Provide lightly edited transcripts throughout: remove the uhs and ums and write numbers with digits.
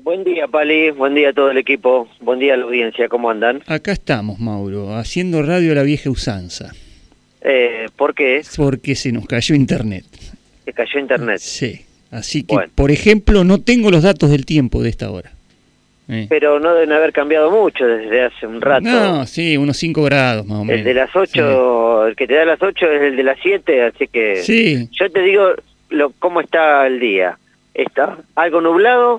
Buen día, Pali, buen día a todo el equipo, buen día a la audiencia, ¿cómo andan? Acá estamos, Mauro, haciendo radio a la vieja usanza. ¿Por qué? Porque se nos cayó internet. ¿Se cayó internet? Sí, así que, Bueno. por ejemplo, no tengo los datos del tiempo de esta hora. Pero no deben haber cambiado mucho desde hace un rato. No, sí, unos 5 grados más o menos. El de las 8, sí. El que te da las 8 es el de las 7, así que... Sí. Yo te digo cómo está el día. Está algo nublado,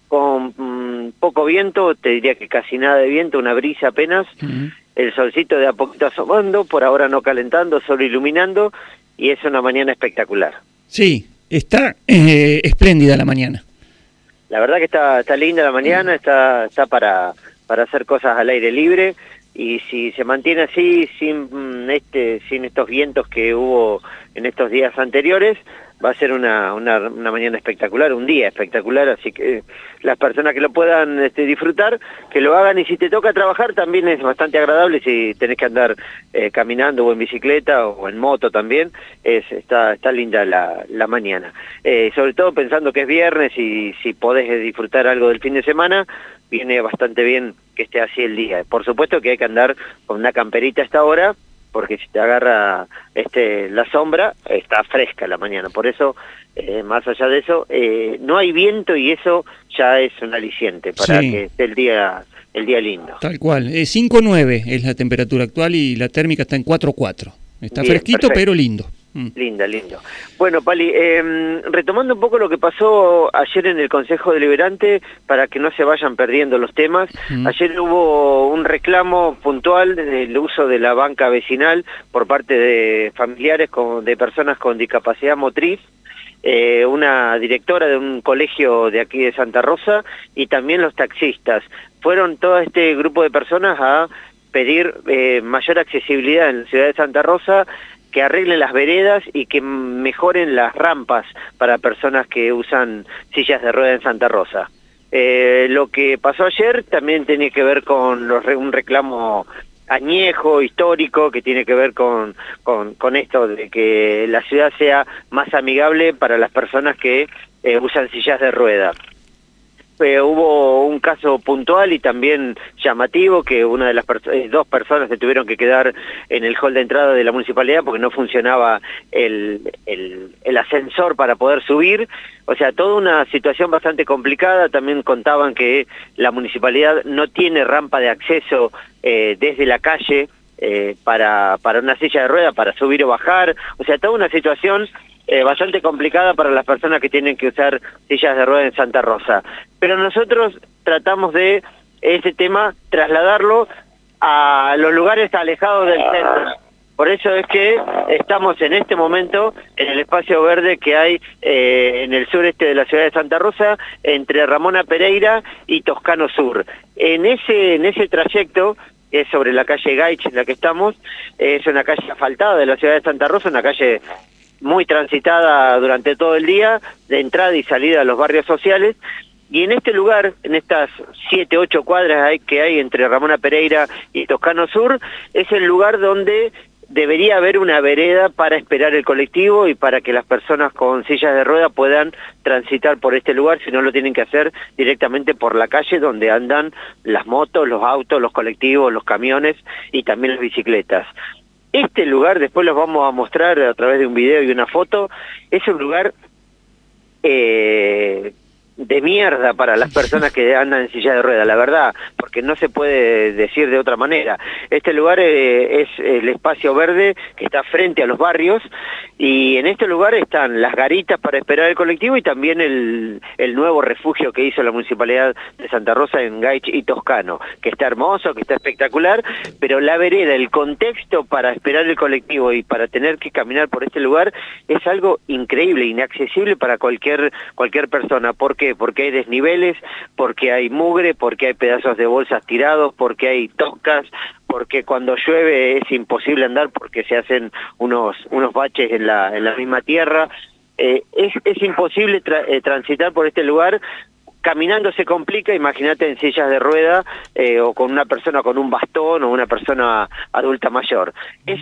con poco viento, te diría que casi nada de viento, una brisa apenas. El solcito de a poquito asomando, por ahora no calentando, solo iluminando, y es una mañana espectacular. Sí, está espléndida la mañana. La verdad que está linda la mañana, está para hacer cosas al aire libre, y si se mantiene así, sin estos vientos que hubo en estos días anteriores, va a ser una mañana espectacular, un día espectacular, así que las personas que lo puedan disfrutar, que lo hagan, y si te toca trabajar también es bastante agradable, si tenés que andar caminando o en bicicleta o en moto también, está linda la mañana. Sobre todo pensando que es viernes y si podés disfrutar algo del fin de semana, viene bastante bien que esté así el día. Por supuesto que hay que andar con una camperita a esta hora, porque si te agarra la sombra, está fresca la mañana. Por eso, más allá de eso, no hay viento y eso ya es un aliciente para que esté el día lindo. Tal cual. 5.9 es la temperatura actual y la térmica está en 4.4. Está bien, fresquito, perfecto, pero lindo. Lindo. Bueno, Pali, retomando un poco lo que pasó ayer en el Consejo Deliberante, para que no se vayan perdiendo los temas, ayer hubo un reclamo puntual del uso de la banca vecinal por parte de familiares de personas con discapacidad motriz, una directora de un colegio de aquí de Santa Rosa y también los taxistas. Fueron todo este grupo de personas a pedir mayor accesibilidad en la ciudad de Santa Rosa, que arreglen las veredas y que mejoren las rampas para personas que usan sillas de rueda en Santa Rosa. Lo que pasó ayer también tiene que ver con un reclamo añejo, histórico, que tiene que ver con esto de que la ciudad sea más amigable para las personas que usan sillas de rueda. Hubo un caso puntual y también llamativo, que una de las dos personas se tuvieron que quedar en el hall de entrada de la municipalidad porque no funcionaba el ascensor para poder subir. O sea, toda una situación bastante complicada. También contaban que la municipalidad no tiene rampa de acceso desde la calle para una silla de rueda, para subir o bajar. O sea, toda una situación bastante complicada para las personas que tienen que usar sillas de ruedas en Santa Rosa. Pero nosotros tratamos de ese tema trasladarlo a los lugares alejados del centro. Por eso es que estamos en este momento en el espacio verde que hay en el sureste de la ciudad de Santa Rosa, entre Ramona Pereira y Toscano Sur. En ese trayecto, es sobre la calle Gaich en la que estamos, es una calle asfaltada de la ciudad de Santa Rosa, una calle muy transitada durante todo el día, de entrada y salida a los barrios sociales, y en este lugar, en estas 7, 8 cuadras que hay entre Ramona Pereira y Toscano Sur, es el lugar donde debería haber una vereda para esperar el colectivo y para que las personas con sillas de rueda puedan transitar por este lugar, si no lo tienen que hacer directamente por la calle donde andan las motos, los autos, los colectivos, los camiones y también las bicicletas. Este lugar, después los vamos a mostrar a través de un video y una foto, es un lugar de mierda para las personas que andan en silla de rueda, la verdad, porque no se puede decir de otra manera. Este lugar es el espacio verde que está frente a los barrios, y en este lugar están las garitas para esperar el colectivo y también el nuevo refugio que hizo la Municipalidad de Santa Rosa en Gaich y Toscano, que está hermoso, que está espectacular, pero la vereda, el contexto para esperar el colectivo y para tener que caminar por este lugar es algo increíble, inaccesible para cualquier persona. ¿Por qué? Porque hay desniveles, porque hay mugre, porque hay pedazos de bolsas tirados, porque hay toscas, porque cuando llueve es imposible andar porque se hacen unos baches en la misma tierra. Es imposible transitar por este lugar. Caminando se complica, imagínate en sillas de rueda o con una persona con un bastón o una persona adulta mayor. Es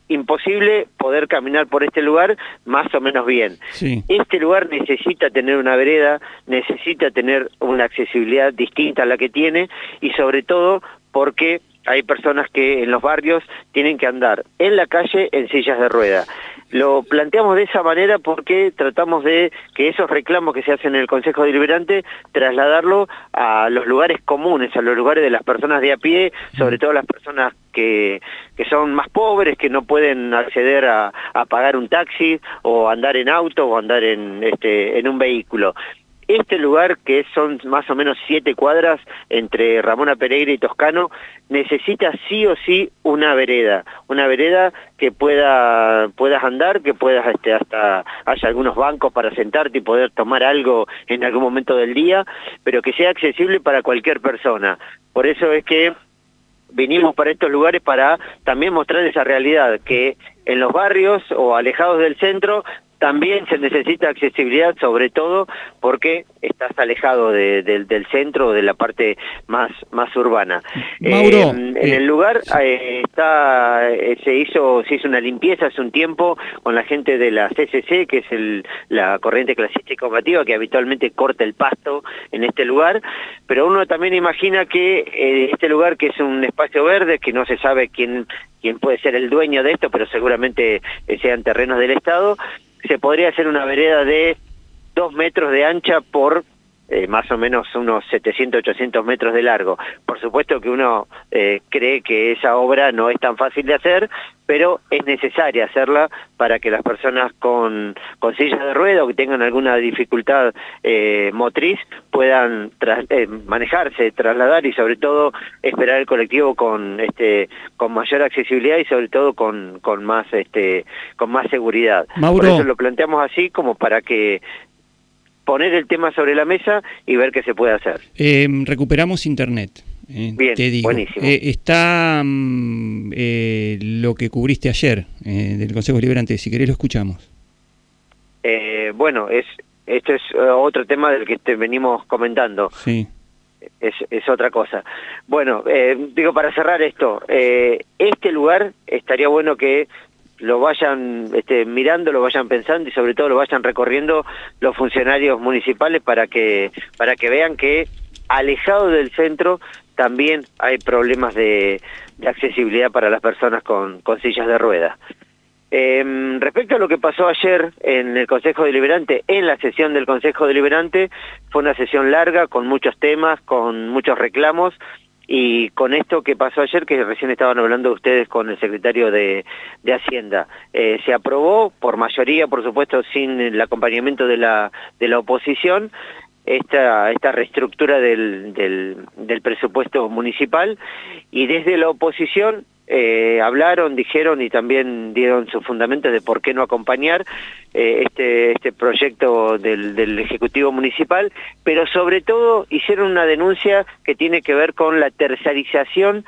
imposible poder caminar por este lugar más o menos bien. Sí. Este lugar necesita tener una vereda, necesita tener una accesibilidad distinta a la que tiene, y sobre todo porque hay personas que en los barrios tienen que andar en la calle en sillas de rueda. Lo planteamos de esa manera porque tratamos de que esos reclamos que se hacen en el Consejo Deliberante, trasladarlo a los lugares comunes, a los lugares de las personas de a pie, sobre todo las personas que son más pobres, que no pueden acceder a pagar un taxi, o andar en auto, o andar en un vehículo. Este lugar, que son más o menos 7 cuadras entre Ramona Pereira y Toscano, necesita sí o sí una vereda que puedas andar, que puedas hasta haya algunos bancos para sentarte y poder tomar algo en algún momento del día, pero que sea accesible para cualquier persona. Por eso es que vinimos para estos lugares, para también mostrar esa realidad, que en los barrios o alejados del centro también se necesita accesibilidad, sobre todo porque estás alejado del centro o de la parte más urbana. Mauro, en el lugar se hizo una limpieza hace un tiempo con la gente de la CCC, que es la corriente clasista y combativa, que habitualmente corta el pasto en este lugar, pero uno también imagina que este lugar, que es un espacio verde, que no se sabe quién puede ser el dueño de esto, pero seguramente sean terrenos del Estado, se podría hacer una vereda de 2 metros de ancha por más o menos unos 700, 800 metros de largo. Por supuesto que uno cree que esa obra no es tan fácil de hacer, pero es necesaria hacerla para que las personas con sillas de rueda o que tengan alguna dificultad motriz puedan manejarse, trasladar, y sobre todo esperar el colectivo con mayor accesibilidad y sobre todo con más seguridad. Mauro, por eso lo planteamos así, como para que poner el tema sobre la mesa y ver qué se puede hacer. Recuperamos internet. Bien, te digo. Buenísimo. Está lo que cubriste ayer del Consejo Deliberante, si querés lo escuchamos. Bueno, esto es otro tema del que venimos comentando. Sí. Es otra cosa. Bueno, digo, para cerrar esto, este lugar estaría bueno que lo vayan mirando, lo vayan pensando y sobre todo lo vayan recorriendo los funcionarios municipales para que vean que alejado del centro también hay problemas de accesibilidad para las personas con sillas de ruedas. Respecto a lo que pasó ayer en el Consejo Deliberante, en la sesión del Consejo Deliberante, fue una sesión larga, con muchos temas, con muchos reclamos, y con esto que pasó ayer, que recién estaban hablando ustedes con el secretario de Hacienda, se aprobó por mayoría, por supuesto, sin el acompañamiento de la oposición, esta reestructura del presupuesto municipal, y desde la oposición hablaron, dijeron y también dieron sus fundamentos de por qué no acompañar este proyecto del Ejecutivo Municipal, pero sobre todo hicieron una denuncia que tiene que ver con la tercerización,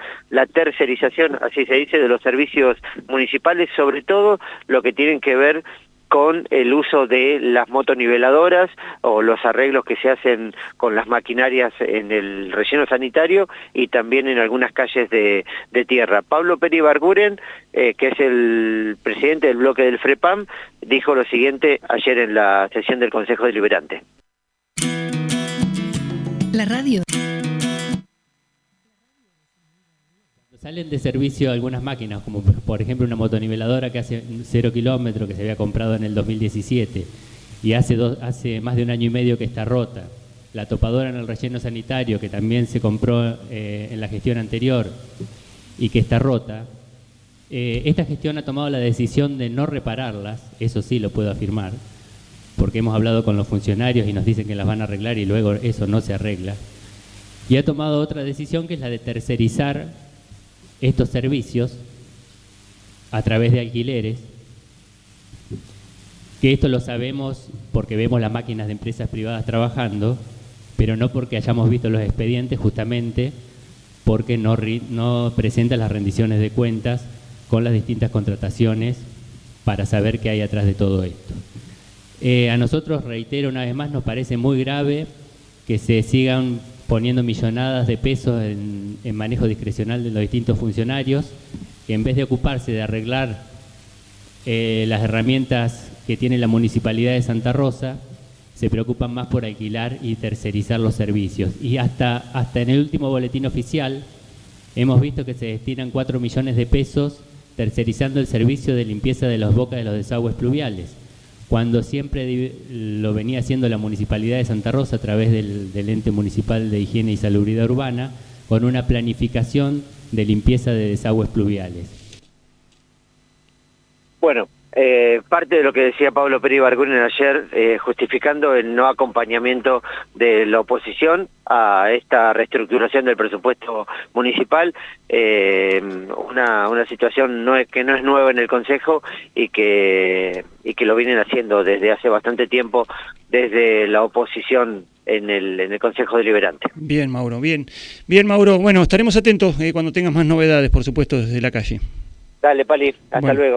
así se dice, de los servicios municipales, sobre todo lo que tienen que ver con el uso de las motoniveladoras o los arreglos que se hacen con las maquinarias en el relleno sanitario y también en algunas calles de tierra. Pablo Peri Barguren, que es el presidente del bloque del FREPAM, dijo lo siguiente ayer en la sesión del Consejo Deliberante. La radio. Salen de servicio algunas máquinas, como por ejemplo una motoniveladora que hace 0 kilómetros, que se había comprado en el 2017 y hace más de 1 año y medio que está rota. La topadora en el relleno sanitario, que también se compró en la gestión anterior y que está rota. Esta gestión ha tomado la decisión de no repararlas, eso sí lo puedo afirmar, porque hemos hablado con los funcionarios y nos dicen que las van a arreglar y luego eso no se arregla. Y ha tomado otra decisión, que es la de tercerizar estos servicios a través de alquileres, que esto lo sabemos porque vemos las máquinas de empresas privadas trabajando, pero no porque hayamos visto los expedientes, justamente porque no presentan las rendiciones de cuentas con las distintas contrataciones para saber qué hay atrás de todo esto. A nosotros, reitero una vez más, nos parece muy grave que se sigan poniendo millonadas de pesos en manejo discrecional de los distintos funcionarios, que en vez de ocuparse de arreglar las herramientas que tiene la Municipalidad de Santa Rosa se preocupan más por alquilar y tercerizar los servicios. Y hasta en el último boletín oficial hemos visto que se destinan 4 millones de pesos tercerizando el servicio de limpieza de las bocas de los desagües pluviales, cuando siempre lo venía haciendo la Municipalidad de Santa Rosa a través del Ente Municipal de Higiene y Salubridad Urbana, con una planificación de limpieza de desagües pluviales. Bueno, parte de lo que decía Pablo Peri Barguren ayer, justificando el no acompañamiento de la oposición a esta reestructuración del presupuesto municipal, una situación que no es nueva en el Consejo y que lo vienen haciendo desde hace bastante tiempo desde la oposición en el Consejo Deliberante. Bien, Mauro, bien, Mauro. Bueno, estaremos atentos cuando tengas más novedades, por supuesto, desde la calle. Dale, Pali, hasta luego.